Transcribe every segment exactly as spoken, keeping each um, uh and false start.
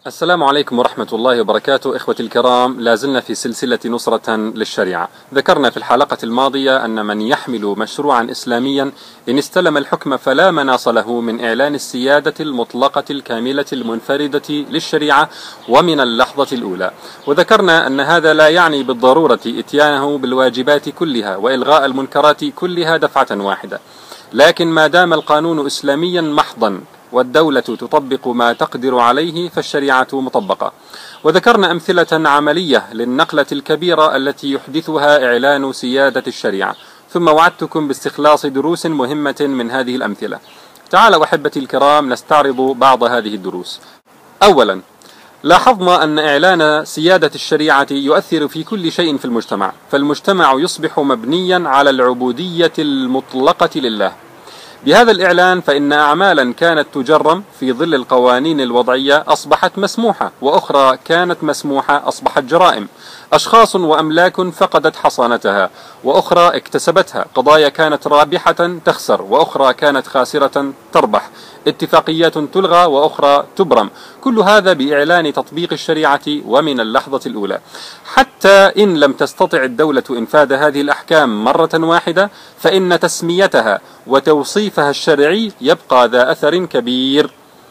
السلام عليكم ورحمة الله وبركاته. إخوتي الكرام، لازلنا في سلسلة نصرة للشريعة. ذكرنا في الحلقة الماضية أن من يحمل مشروعا إسلاميا إن استلم الحكم فلا مناص له من إعلان السيادة المطلقة الكاملة المنفردة للشريعة ومن اللحظة الأولى. وذكرنا أن هذا لا يعني بالضرورة إتيانه بالواجبات كلها وإلغاء المنكرات كلها دفعة واحدة، لكن ما دام القانون إسلاميا محضا والدولة تطبق ما تقدر عليه فالشريعة مطبقة. وذكرنا أمثلة عملية للنقلة الكبيرة التي يحدثها إعلان سيادة الشريعة، ثم وعدتكم باستخلاص دروس مهمة من هذه الأمثلة. تعالوا أحبتي الكرام نستعرض بعض هذه الدروس. أولا، لاحظنا أن إعلان سيادة الشريعة يؤثر في كل شيء في المجتمع، فالمجتمع يصبح مبنيا على العبودية المطلقة لله. بهذا الإعلان فإن أعمالا كانت تجرم في ظل القوانين الوضعية أصبحت مسموحة، وأخرى كانت مسموحة أصبحت جرائم. أشخاص وأملاك فقدت حصانتها وأخرى اكتسبتها. قضايا كانت رابحة تخسر وأخرى كانت خاسرة تربح. اتفاقيات تلغى وأخرى تبرم. كل هذا بإعلان تطبيق الشريعة ومن اللحظة الأولى، حتى إن لم تستطع الدولة إنفاذ هذه الأحكام مرة واحدة فإن تسميتها وتوصيفها الشرعي يبقى ذا أثر كبير.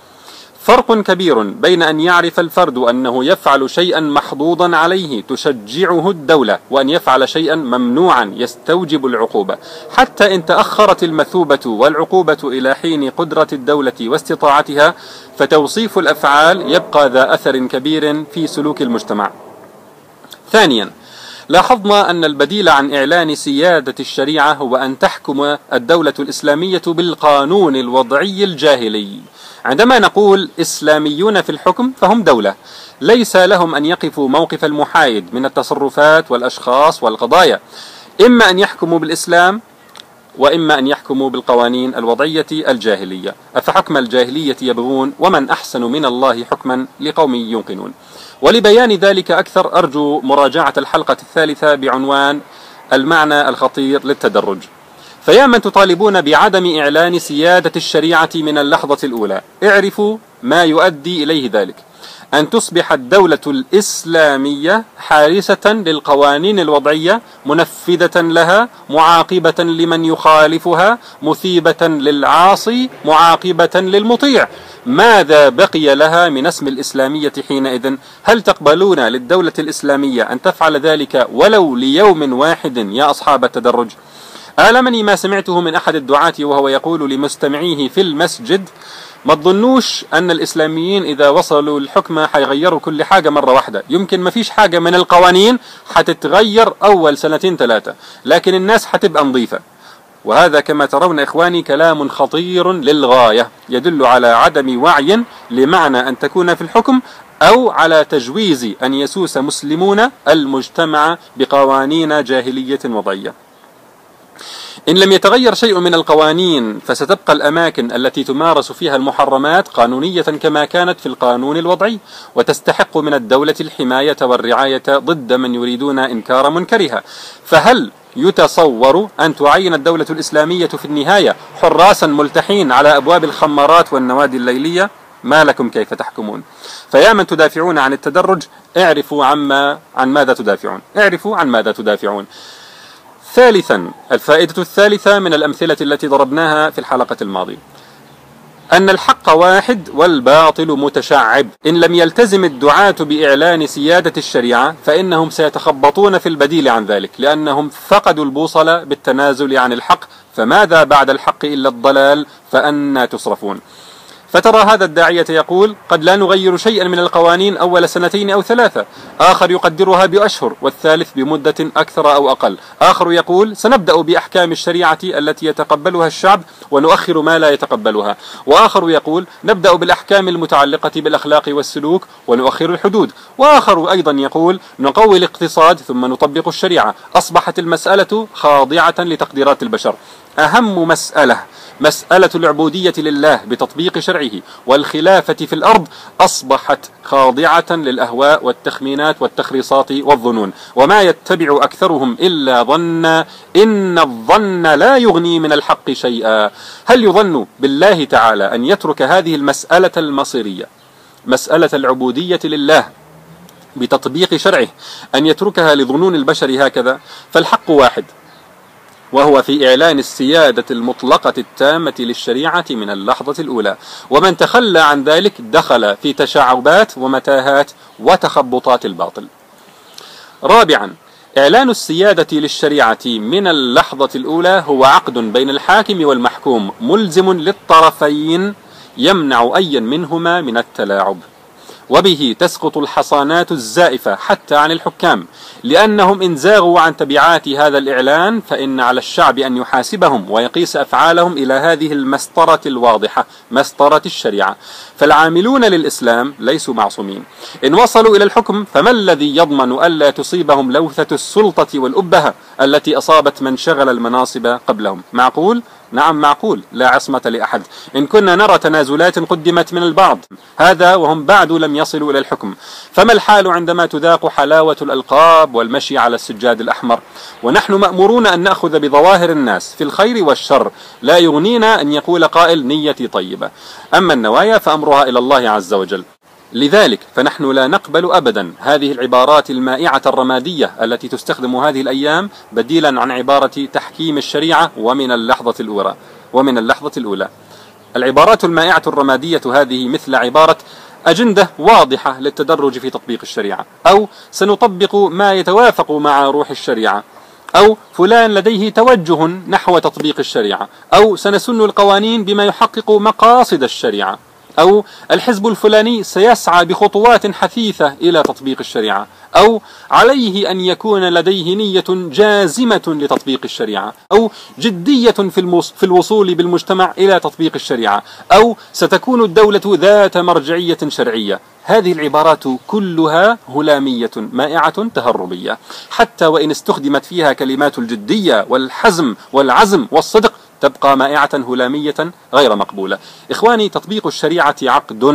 فرق كبير بين أن يعرف الفرد أنه يفعل شيئا محظوظا عليه تشجعه الدولة، وأن يفعل شيئا ممنوعا يستوجب العقوبة. حتى إن تأخرت المثوبة والعقوبة إلى حين قدرة الدولة واستطاعتها فتوصيف الأفعال يبقى ذا أثر كبير في سلوك المجتمع. ثانيا، لاحظنا أن البديل عن إعلان سيادة الشريعة هو أن تحكم الدولة الإسلامية بالقانون الوضعي الجاهلي. عندما نقول إسلاميون في الحكم فهم دولة، ليس لهم أن يقفوا موقف المحايد من التصرفات والأشخاص والقضايا، إما أن يحكموا بالإسلام وإما أن يحكموا بالقوانين الوضعية الجاهلية. أفحكم الجاهلية يبغون ومن أحسن من الله حكما لقوم يوقنون. ولبيان ذلك أكثر أرجو مراجعة الحلقة الثالثة بعنوان المعنى الخطير للتدرج. فيا من تطالبون بعدم إعلان سيادة الشريعة من اللحظة الأولى، اعرفوا ما يؤدي إليه ذلك: أن تصبح الدولة الإسلامية حارسة للقوانين الوضعية، منفذة لها، معاقبة لمن يخالفها، مثيبة للعاصي، معاقبة للمطيع. ماذا بقي لها من اسم الإسلامية حينئذ؟ هل تقبلون للدولة الإسلامية أن تفعل ذلك ولو ليوم واحد يا أصحاب التدرج؟ آلمني ما سمعته من أحد الدعاة وهو يقول لمستمعيه في المسجد: ما تظنوش أن الإسلاميين إذا وصلوا الحكم حيغيروا كل حاجة مرة واحدة. يمكن ما فيش حاجة من القوانين حتتغير أول سنتين ثلاثة، لكن الناس حتبقى نظيفة. وهذا كما ترون إخواني كلام خطير للغاية، يدل على عدم وعي لمعنى أن تكون في الحكم، أو على تجويز أن يسوس مسلمون المجتمع بقوانين جاهلية وضعية. إن لم يتغير شيء من القوانين فستبقى الأماكن التي تمارس فيها المحرمات قانونية كما كانت في القانون الوضعي، وتستحق من الدولة الحماية والرعاية ضد من يريدون إنكار منكرها. فهل يتصور أن تعين الدولة الإسلامية في النهاية حراسا ملتحين على أبواب الخمارات والنوادي الليلية؟ ما لكم كيف تحكمون؟ فيا من تدافعون عن التدرج، اعرفوا عما عن ماذا تدافعون، اعرفوا عن ماذا تدافعون. ثالثا، الفائدة الثالثة من الأمثلة التي ضربناها في الحلقة الماضية، أن الحق واحد والباطل متشعب. إن لم يلتزم الدعاة بإعلان سيادة الشريعة فإنهم سيتخبطون في البديل عن ذلك، لأنهم فقدوا البوصلة بالتنازل عن الحق. فماذا بعد الحق إلا الضلال؟ فأنى تصرفون. فترى هذا الداعية يقول: قد لا نغير شيئا من القوانين أول سنتين أو ثلاثة. آخر يقدرها بأشهر، والثالث بمدة أكثر أو أقل. آخر يقول: سنبدأ بأحكام الشريعة التي يتقبلها الشعب ونؤخر ما لا يتقبلها. وآخر يقول: نبدأ بالأحكام المتعلقة بالأخلاق والسلوك ونؤخر الحدود. وآخر أيضا يقول: نقوي الاقتصاد ثم نطبق الشريعة. أصبحت المسألة خاضعة لتقديرات البشر. أهم مسألة مسألة العبودية لله بتطبيق شرعه والخلافة في الأرض أصبحت خاضعة للأهواء والتخمينات والتخريصات والظنون، وما يتبع أكثرهم إلا ظنا، إن الظن لا يغني من الحق شيئا. هل يظن بالله تعالى أن يترك هذه المسألة المصيرية مسألة العبودية لله بتطبيق شرعه، أن يتركها لظنون البشر هكذا، فالحق واحد، وهو في إعلان السيادة المطلقة التامة للشريعة من اللحظة الأولى، ومن تخلى عن ذلك دخل في تشعبات ومتاهات وتخبطات الباطل. رابعا، إعلان السيادة للشريعة من اللحظة الأولى هو عقد بين الحاكم والمحكوم ملزم للطرفين يمنع أيا منهما من التلاعب، وبه تسقط الحصانات الزائفة حتى عن الحكام، لأنهم إن زاغوا عن تبعات هذا الإعلان فإن على الشعب أن يحاسبهم ويقيس أفعالهم إلى هذه المسطرة الواضحة، مسطرة الشريعة. فالعاملون للإسلام ليسوا معصومين، إن وصلوا إلى الحكم فما الذي يضمن ألا تصيبهم لوثة السلطة والأبهة التي أصابت من شغل المناصب قبلهم؟ معقول؟ نعم معقول، لا عصمة لأحد. إن كنا نرى تنازلات قدمت من البعض، هذا وهم بعد لم يصلوا إلى الحكم، فما الحال عندما تذاق حلاوة الألقاب والمشي على السجاد الأحمر؟ ونحن مأمورون أن نأخذ بظواهر الناس في الخير والشر، لا يغنينا أن يقول قائل نيتي طيبة، أما النوايا فأمرها إلى الله عز وجل. لذلك فنحن لا نقبل أبدا هذه العبارات المائعة الرمادية التي تستخدم هذه الأيام بديلا عن عبارة تحكيم الشريعة ومن اللحظة الأولى ومن اللحظة الأولى. العبارات المائعة الرمادية هذه مثل عبارة أجندة واضحة للتدرج في تطبيق الشريعة، أو سنطبق ما يتوافق مع روح الشريعة، أو فلان لديه توجه نحو تطبيق الشريعة، أو سنسن القوانين بما يحقق مقاصد الشريعة، أو الحزب الفلاني سيسعى بخطوات حثيثة إلى تطبيق الشريعة، أو عليه أن يكون لديه نية جازمة لتطبيق الشريعة، أو جدية في الوصول بالمجتمع إلى تطبيق الشريعة، أو ستكون الدولة ذات مرجعية شرعية. هذه العبارات كلها هلامية مائعة تهربية، حتى وإن استخدمت فيها كلمات الجدية والحزم والعزم والصدق تبقى مائعة هلامية غير مقبولة. إخواني، تطبيق الشريعة عقد.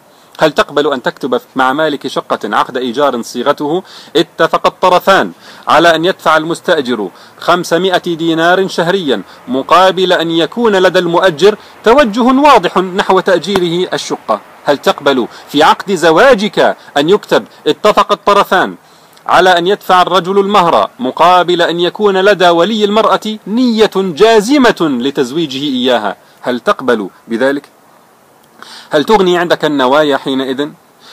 هل تقبل أن تكتب مع مالك شقة عقد إيجار صيغته اتفق الطرفان على أن يدفع المستأجر خمسمائة دينار شهريا مقابل أن يكون لدى المؤجر توجه واضح نحو تأجيره الشقة؟ هل تقبل في عقد زواجك أن يكتب اتفق الطرفان على أن يدفع الرجل المهر مقابل أن يكون لدى ولي المرأة نية جازمة لتزويجه إياها؟ هل تقبل بذلك؟ هل تغني عندك النوايا حينئذ؟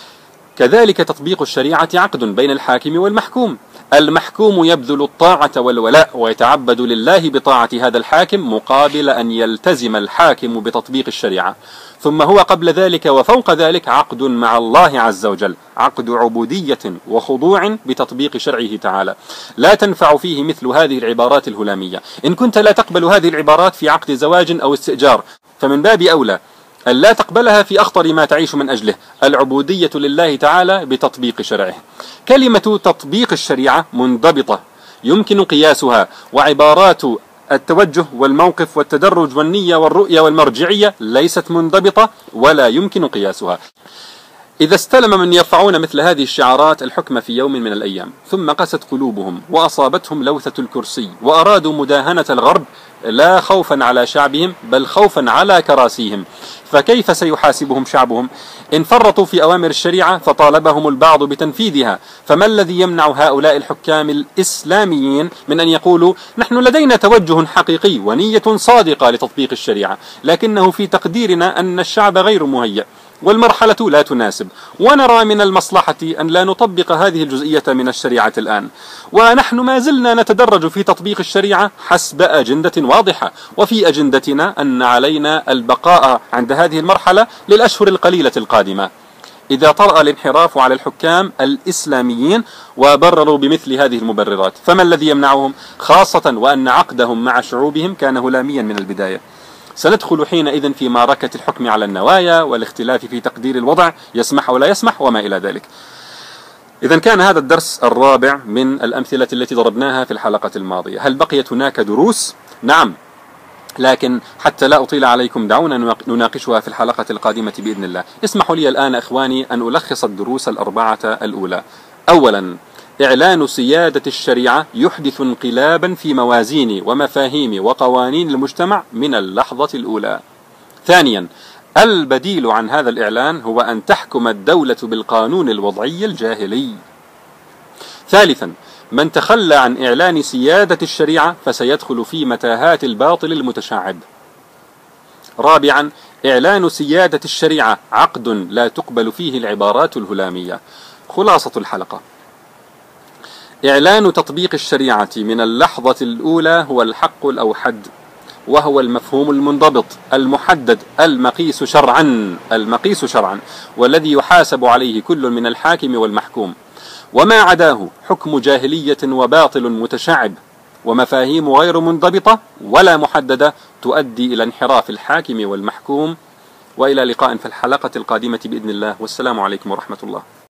كذلك تطبيق الشريعة عقد بين الحاكم والمحكوم. المحكوم يبذل الطاعة والولاء ويتعبد لله بطاعة هذا الحاكم مقابل أن يلتزم الحاكم بتطبيق الشريعة. ثم هو قبل ذلك وفوق ذلك عقد مع الله عز وجل، عقد عبودية وخضوع بتطبيق شرعه تعالى، لا تنفع فيه مثل هذه العبارات الهلامية. إن كنت لا تقبل هذه العبارات في عقد زواج أو استئجار، فمن باب أولى أن لا تقبلها في أخطر ما تعيش من أجله، العبودية لله تعالى بتطبيق شرعه. كلمة تطبيق الشريعة منضبطة يمكن قياسها، وعبارات التوجه والموقف والتدرج والنية والرؤية والمرجعية ليست منضبطة ولا يمكن قياسها. إذا استلم من يرفعون مثل هذه الشعارات الحكم في يوم من الأيام ثم قست قلوبهم وأصابتهم لوثة الكرسي وأرادوا مداهنة الغرب لا خوفا على شعبهم بل خوفا على كراسيهم، فكيف سيحاسبهم شعبهم؟ إن فرطوا في أوامر الشريعة فطالبهم البعض بتنفيذها، فما الذي يمنع هؤلاء الحكام الإسلاميين من أن يقولوا نحن لدينا توجه حقيقي ونية صادقة لتطبيق الشريعة، لكنه في تقديرنا أن الشعب غير مهيأ والمرحلة لا تناسب، ونرى من المصلحة أن لا نطبق هذه الجزئية من الشريعة الآن، ونحن ما زلنا نتدرج في تطبيق الشريعة حسب أجندة واضحة، وفي أجندتنا أن علينا البقاء عند هذه المرحلة للأشهر القليلة القادمة. إذا طرأ الانحراف على الحكام الإسلاميين وبرروا بمثل هذه المبررات فما الذي يمنعهم؟ خاصة وأن عقدهم مع شعوبهم كان هلاميا من البداية. سندخل حينئذ في معركة الحكم على النوايا والاختلاف في تقدير الوضع يسمح ولا يسمح وما إلى ذلك. إذا كان هذا الدرس الرابع من الأمثلة التي ضربناها في الحلقة الماضية. هل بقيت هناك دروس؟ نعم، لكن حتى لا أطيل عليكم دعونا نناقشها في الحلقة القادمة بإذن الله. اسمحوا لي الآن إخواني أن ألخص الدروس الأربعة الأولى. أولا، إعلان سيادة الشريعة يحدث انقلابا في موازين ومفاهيم وقوانين المجتمع من اللحظة الأولى. ثانيا، البديل عن هذا الإعلان هو أن تحكم الدولة بالقانون الوضعي الجاهلي. ثالثا، من تخلى عن إعلان سيادة الشريعة فسيدخل في متاهات الباطل المتشعب. رابعا، إعلان سيادة الشريعة عقد لا تقبل فيه العبارات الهلامية. خلاصة الحلقة: إعلان تطبيق الشريعة من اللحظة الأولى هو الحق الأوحد، وهو المفهوم المنضبط المحدد المقيس شرعا المقيس شرعا والذي يحاسب عليه كل من الحاكم والمحكوم، وما عداه حكم جاهلية وباطل متشعب ومفاهيم غير منضبطة ولا محددة تؤدي إلى انحراف الحاكم والمحكوم. وإلى لقاء في الحلقة القادمة بإذن الله، والسلام عليكم ورحمة الله.